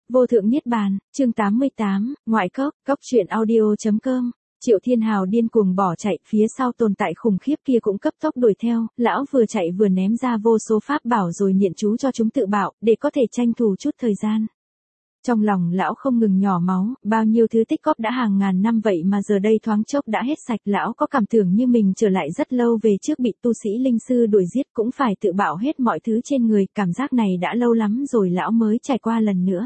Vô thượng niết bàn, chương 88, ngoại cốc, cốc truyện audio.com. Triệu Thiên Hào điên cuồng bỏ chạy, phía sau tồn tại khủng khiếp kia cũng cấp tốc đuổi theo, lão vừa chạy vừa ném ra vô số pháp bảo rồi niệm chú cho chúng tự bạo, để có thể tranh thủ chút thời gian. Trong lòng lão không ngừng nhỏ máu, bao nhiêu thứ tích góp đã hàng ngàn năm vậy mà giờ đây thoáng chốc đã hết sạch. Lão có cảm tưởng như mình trở lại rất lâu về trước, bị tu sĩ linh sư đuổi giết cũng phải tự bạo hết mọi thứ trên người, cảm giác này đã lâu lắm rồi lão mới trải qua lần nữa.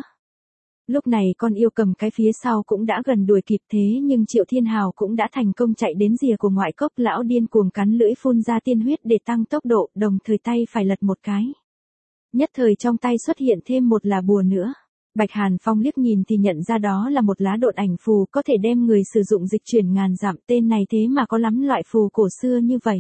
Lúc này con yêu cầm cái phía sau cũng đã gần đuổi kịp, thế nhưng Triệu Thiên Hào cũng đã thành công chạy đến rìa của ngoại cốc. Lão điên cuồng cắn lưỡi phun ra tiên huyết để tăng tốc độ, đồng thời tay phải lật một cái. Nhất thời trong tay xuất hiện thêm một lá bùa nữa. Bạch Hàn Phong liếc nhìn thì nhận ra đó là một lá độn ảnh phù, có thể đem người sử dụng dịch chuyển ngàn dặm. Tên này thế mà có lắm loại phù cổ xưa như vậy.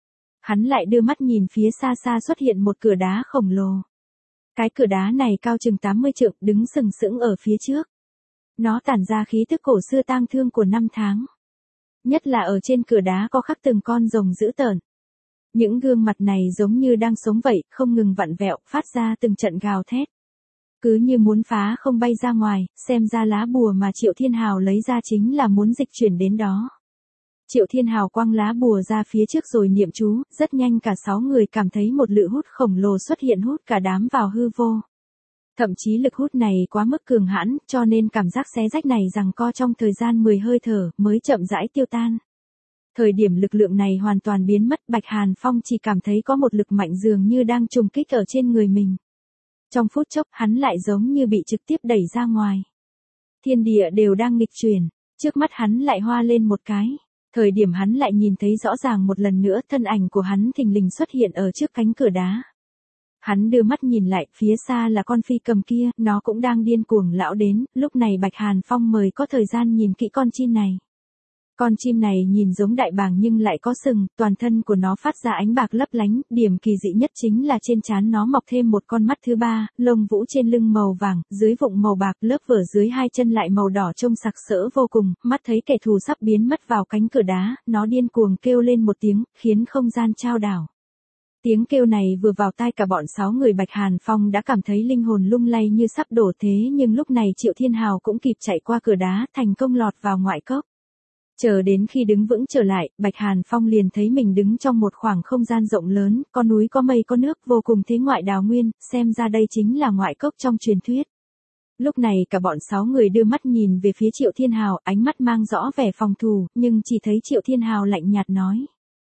Hắn lại đưa mắt nhìn phía xa xa xuất hiện một cửa đá khổng lồ. Cái cửa đá này cao chừng 80 trượng, đứng sừng sững ở phía trước. Nó tản ra khí tức cổ xưa tang thương của năm tháng. Nhất là ở trên cửa đá có khắc từng con rồng dữ tợn. Những gương mặt này giống như đang sống vậy, không ngừng vặn vẹo, phát ra từng trận gào thét. Cứ như muốn phá không bay ra ngoài, xem ra lá bùa mà Triệu Thiên Hào lấy ra chính là muốn dịch chuyển đến đó. Triệu Thiên Hào quăng lá bùa ra phía trước rồi niệm chú, rất nhanh cả 6 người cảm thấy một lực hút khổng lồ xuất hiện hút cả đám vào hư vô. Thậm chí lực hút này quá mức cường hãn, cho nên cảm giác xé rách này giằng co trong thời gian 10 hơi thở mới chậm rãi tiêu tan. Thời điểm lực lượng này hoàn toàn biến mất, Bạch Hàn Phong chỉ cảm thấy có một lực mạnh dường như đang trùng kích ở trên người mình. Trong phút chốc hắn lại giống như bị trực tiếp đẩy ra ngoài. Thiên địa đều đang nghịch chuyển, trước mắt hắn lại hoa lên một cái. Thời điểm hắn lại nhìn thấy rõ ràng một lần nữa, thân ảnh của hắn thình lình xuất hiện ở trước cánh cửa đá. Hắn đưa mắt nhìn lại, phía xa là con phi cầm kia, nó cũng đang điên cuồng lão đến. Lúc này Bạch Hàn Phong mời có thời gian nhìn kỹ con chim này. Con chim này nhìn giống đại bàng nhưng lại có sừng, toàn thân của nó phát ra ánh bạc lấp lánh, điểm kỳ dị nhất chính là trên trán nó mọc thêm một con mắt thứ ba, lông vũ trên lưng màu vàng, dưới vụng màu bạc, lớp vở dưới hai chân lại màu đỏ trông sặc sỡ vô cùng. Mắt thấy kẻ thù sắp biến mất vào cánh cửa đá, nó điên cuồng kêu lên một tiếng, khiến không gian chao đảo. Tiếng kêu này vừa vào tai cả bọn 6 người, Bạch Hàn Phong đã cảm thấy linh hồn lung lay như sắp đổ, thế nhưng lúc này Triệu Thiên Hào cũng kịp chạy qua cửa đá, thành công lọt vào ngoại cốc. Chờ đến khi đứng vững trở lại, Bạch Hàn Phong liền thấy mình đứng trong một khoảng không gian rộng lớn, có núi có mây có nước, vô cùng thế ngoại đào nguyên, xem ra đây chính là ngoại cốc trong truyền thuyết. Lúc này cả bọn 6 người đưa mắt nhìn về phía Triệu Thiên Hào, ánh mắt mang rõ vẻ phòng thủ, nhưng chỉ thấy Triệu Thiên Hào lạnh nhạt nói.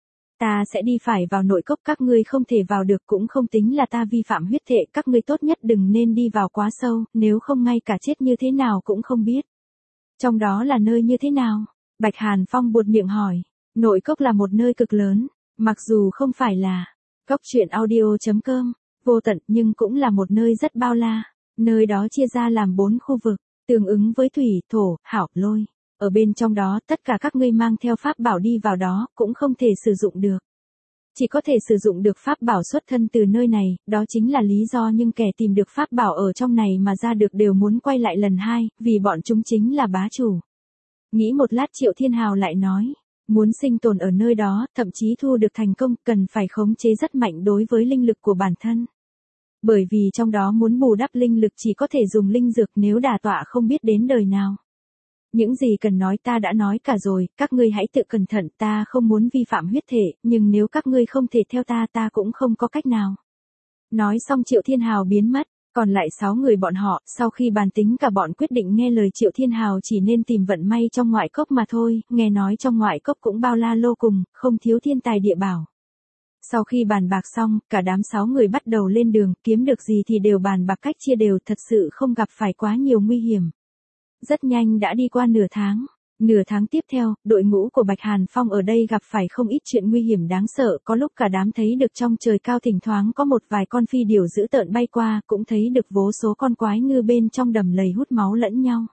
Ta sẽ đi phải vào nội cốc, các ngươi không thể vào được, cũng không tính là ta vi phạm huyết thệ, các ngươi tốt nhất đừng nên đi vào quá sâu, nếu không ngay cả chết như thế nào cũng không biết. Trong đó là nơi như thế nào? Bạch Hàn Phong buột miệng hỏi. Nội cốc là một nơi cực lớn, mặc dù không phải là cốc truyện audio.com, vô tận, nhưng cũng là một nơi rất bao la. Nơi đó chia ra làm 4 khu vực, tương ứng với thủy, thổ, hảo, lôi. Ở bên trong đó, tất cả các ngươi mang theo pháp bảo đi vào đó, cũng không thể sử dụng được. Chỉ có thể sử dụng được pháp bảo xuất thân từ nơi này, đó chính là lý do nhưng kẻ tìm được pháp bảo ở trong này mà ra được đều muốn quay lại lần 2, vì bọn chúng chính là bá chủ. Nghĩ một lát Triệu Thiên Hào lại nói, muốn sinh tồn ở nơi đó, thậm chí thu được thành công, cần phải khống chế rất mạnh đối với linh lực của bản thân. Bởi vì trong đó muốn bù đắp linh lực chỉ có thể dùng linh dược, nếu đả tọa không biết đến đời nào. Những gì cần nói ta đã nói cả rồi, các ngươi hãy tự cẩn thận, ta không muốn vi phạm huyết thể, nhưng nếu các ngươi không thể theo ta cũng không có cách nào. Nói xong Triệu Thiên Hào biến mất. Còn lại 6 người bọn họ, sau khi bàn tính cả bọn quyết định nghe lời Triệu Thiên Hào chỉ nên tìm vận may trong ngoại cốc mà thôi, nghe nói trong ngoại cốc cũng bao la vô cùng, không thiếu thiên tài địa bảo. Sau khi bàn bạc xong, cả đám 6 người bắt đầu lên đường, kiếm được gì thì đều bàn bạc cách chia đều, thật sự không gặp phải quá nhiều nguy hiểm. Rất nhanh đã đi qua nửa tháng. Nửa tháng tiếp theo, đội ngũ của Bạch Hàn Phong ở đây gặp phải không ít chuyện nguy hiểm đáng sợ, có lúc cả đám thấy được trong trời cao thỉnh thoảng có một vài con phi điểu dữ tợn bay qua, cũng thấy được vô số con quái ngư bên trong đầm lầy hút máu lẫn nhau.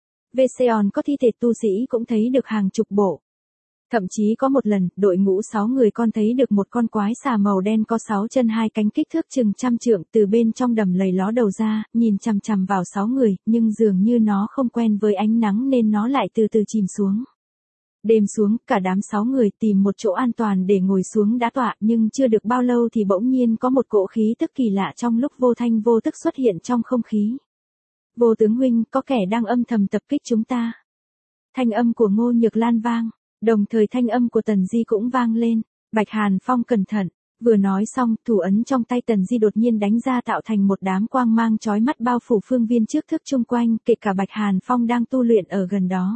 Veseon có thi thể tu sĩ cũng thấy được hàng chục bộ. Thậm chí có một lần, đội ngũ 6 người con thấy được một con quái xà màu đen có 6 chân 2 cánh kích thước chừng 100 trượng từ bên trong đầm lầy ló đầu ra, nhìn chằm chằm vào 6 người, nhưng dường như nó không quen với ánh nắng nên nó lại từ từ chìm xuống. Đêm xuống, cả đám 6 người tìm một chỗ an toàn để ngồi xuống đá tọa, nhưng chưa được bao lâu thì bỗng nhiên có một cỗ khí tức kỳ lạ trong lúc vô thanh vô tức xuất hiện trong không khí. Vô tướng huynh, có kẻ đang âm thầm tập kích chúng ta. Thanh âm của Ngô Nhược Lan vang, đồng thời thanh âm của Tần Di cũng vang lên. Bạch Hàn Phong cẩn thận, vừa nói xong, thủ ấn trong tay Tần Di đột nhiên đánh ra tạo thành một đám quang mang chói mắt bao phủ phương viên trước thức chung quanh, kể cả Bạch Hàn Phong đang tu luyện ở gần đó.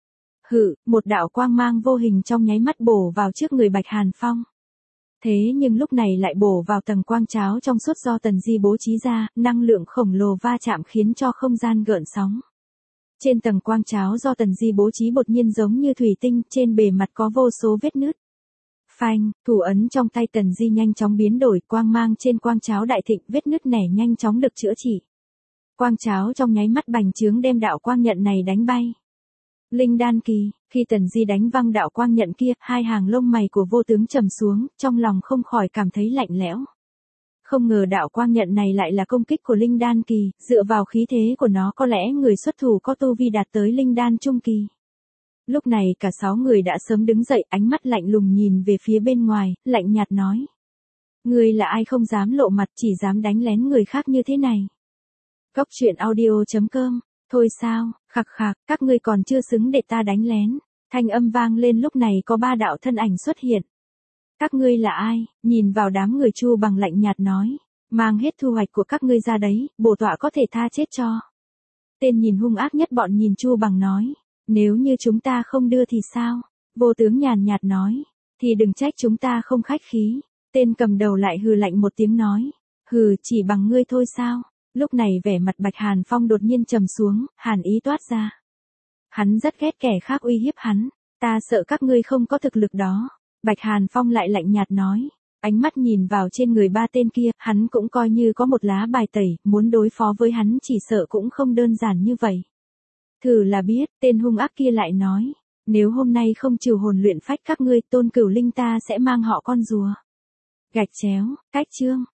Hự, một đạo quang mang vô hình trong nháy mắt bổ vào trước người Bạch Hàn Phong. Thế nhưng lúc này lại bổ vào tầng quang cháo trong suốt do Tần Di bố trí ra, năng lượng khổng lồ va chạm khiến cho không gian gợn sóng. Trên tầng quang cháo do Tần Di bố trí đột nhiên giống như thủy tinh, trên bề mặt có vô số vết nứt. Phanh, thủ ấn trong tay Tần Di nhanh chóng biến đổi, quang mang trên quang cháo đại thịnh, vết nứt nẻ nhanh chóng được chữa trị. Quang cháo trong nháy mắt bành trướng đem đạo quang nhận này đánh bay. Linh đan kỳ, khi Tần Di đánh văng đạo quang nhận kia, hai hàng lông mày của vô tướng trầm xuống, trong lòng không khỏi cảm thấy lạnh lẽo. Không ngờ đạo quang nhận này lại là công kích của linh đan kỳ, dựa vào khí thế của nó có lẽ người xuất thủ có tu vi đạt tới linh đan trung kỳ. Lúc này cả 6 người đã sớm đứng dậy, ánh mắt lạnh lùng nhìn về phía bên ngoài, lạnh nhạt nói. Người là ai không dám lộ mặt, chỉ dám đánh lén người khác như thế này. Góc truyện audio.com. Thôi sao, khạc khạc, các ngươi còn chưa xứng để ta đánh lén. Thanh âm vang lên, lúc này có 3 đạo thân ảnh xuất hiện. Các ngươi là ai? Nhìn vào đám người Chu Bằng lạnh nhạt nói. Mang hết thu hoạch của các ngươi ra đấy, bổ tọa có thể tha chết cho. Tên nhìn hung ác nhất bọn nhìn Chu Bằng nói. Nếu như chúng ta không đưa thì sao? Vô tướng nhàn nhạt nói. Thì đừng trách chúng ta không khách khí. Tên cầm đầu lại hừ lạnh một tiếng nói. Hừ, chỉ bằng ngươi thôi sao? Lúc này vẻ mặt Bạch Hàn Phong đột nhiên trầm xuống, hàn ý toát ra. Hắn rất ghét kẻ khác uy hiếp hắn. Ta sợ các ngươi không có thực lực đó. Bạch Hàn Phong lại lạnh nhạt nói. Ánh mắt nhìn vào trên người 3 tên kia, hắn cũng coi như có một lá bài tẩy, muốn đối phó với hắn chỉ sợ cũng không đơn giản như vậy. Thử là biết, tên hung ác kia lại nói. Nếu hôm nay không trừ hồn luyện phách các ngươi, Tôn Cửu Linh ta sẽ mang họ con rùa. Gạch chéo, cách chương.